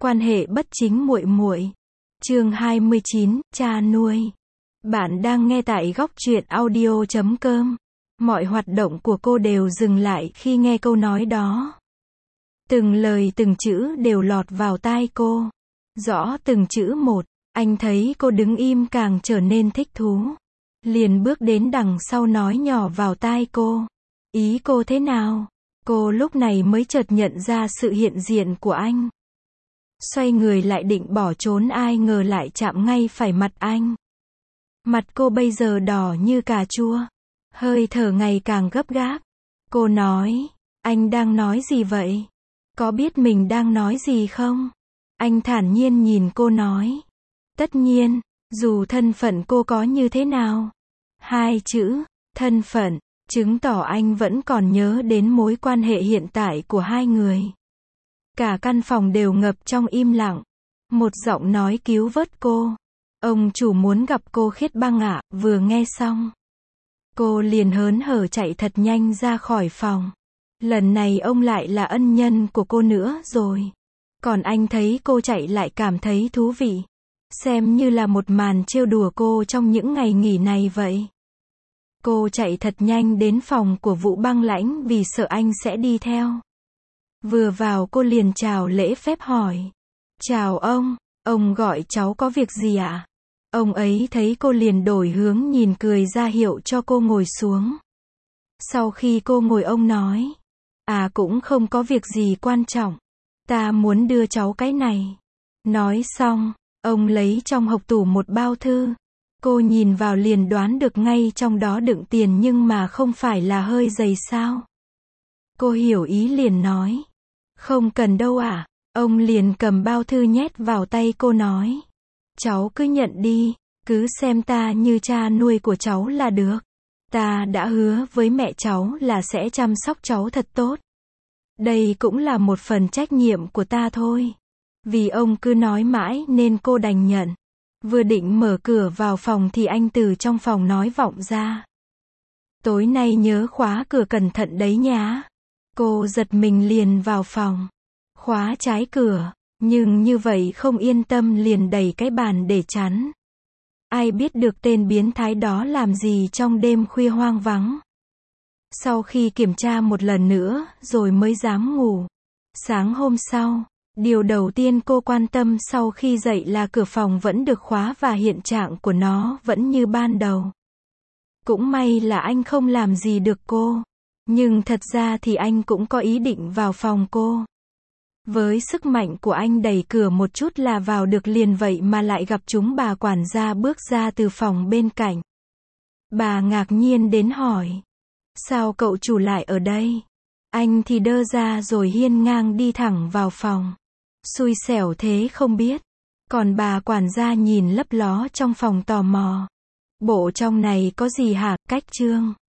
Quan hệ bất chính muội muội. Chương 29, cha nuôi. Bạn đang nghe tại góc truyện audio.com. Mọi hoạt động của cô đều dừng lại khi nghe câu nói đó. Từng lời từng chữ đều lọt vào tai cô. Rõ từng chữ một, anh thấy cô đứng im càng trở nên thích thú. Liền bước đến đằng sau nói nhỏ vào tai cô. Ý cô thế nào? Cô lúc này mới chợt nhận ra sự hiện diện của anh. Xoay người lại định bỏ trốn, ai ngờ lại chạm ngay phải mặt anh. Mặt cô bây giờ đỏ như cà chua. Hơi thở ngày càng gấp gáp. Cô nói, anh đang nói gì vậy? Có biết mình đang nói gì không? Anh thản nhiên nhìn cô nói. Tất nhiên, dù thân phận cô có như thế nào. Hai chữ, thân phận, chứng tỏ anh vẫn còn nhớ đến mối quan hệ hiện tại của hai người. Cả căn phòng đều ngập trong im lặng. Một giọng nói cứu vớt cô. Ông chủ muốn gặp cô Khiết Băng ạ. Vừa nghe xong, cô liền hớn hở chạy thật nhanh ra khỏi phòng. Lần này ông lại là ân nhân của cô nữa rồi. Còn anh thấy cô chạy lại cảm thấy thú vị. Xem như là một màn trêu đùa cô trong những ngày nghỉ này vậy. Cô chạy thật nhanh đến phòng của Vũ Băng Lãnh vì sợ anh sẽ đi theo. Vừa vào cô liền chào lễ phép hỏi. Chào ông gọi cháu có việc gì ạ? Ông ấy thấy cô liền đổi hướng nhìn cười ra hiệu cho cô ngồi xuống. Sau khi cô ngồi ông nói. Cũng không có việc gì quan trọng. Ta muốn đưa cháu cái này. Nói xong, ông lấy trong hộc tủ một bao thư. Cô nhìn vào liền đoán được ngay trong đó đựng tiền nhưng mà không phải là hơi dày sao. Cô hiểu ý liền nói. Không cần đâu ạ. Ông liền cầm bao thư nhét vào tay cô nói. Cháu cứ nhận đi, cứ xem ta như cha nuôi của cháu là được. Ta đã hứa với mẹ cháu là sẽ chăm sóc cháu thật tốt. Đây cũng là một phần trách nhiệm của ta thôi. Vì ông cứ nói mãi nên cô đành nhận. Vừa định mở cửa vào phòng thì anh từ trong phòng nói vọng ra. Tối nay nhớ khóa cửa cẩn thận đấy nhá. Cô giật mình liền vào phòng. Khóa trái cửa, nhưng như vậy không yên tâm liền đẩy cái bàn để chắn. Ai biết được tên biến thái đó làm gì trong đêm khuya hoang vắng. Sau khi kiểm tra một lần nữa, rồi mới dám ngủ. Sáng hôm sau, điều đầu tiên cô quan tâm sau khi dậy là cửa phòng vẫn được khóa và hiện trạng của nó vẫn như ban đầu. Cũng may là anh không làm gì được cô. Nhưng thật ra thì anh cũng có ý định vào phòng cô. Với sức mạnh của anh đẩy cửa một chút là vào được liền, vậy mà lại gặp chúng bà quản gia bước ra từ phòng bên cạnh. Bà ngạc nhiên đến hỏi. Sao cậu chủ lại ở đây? Anh thì đơ ra rồi hiên ngang đi thẳng vào phòng. Xui xẻo thế không biết. Còn bà quản gia nhìn lấp ló trong phòng tò mò. Bộ trong này có gì hả? Cách Trương.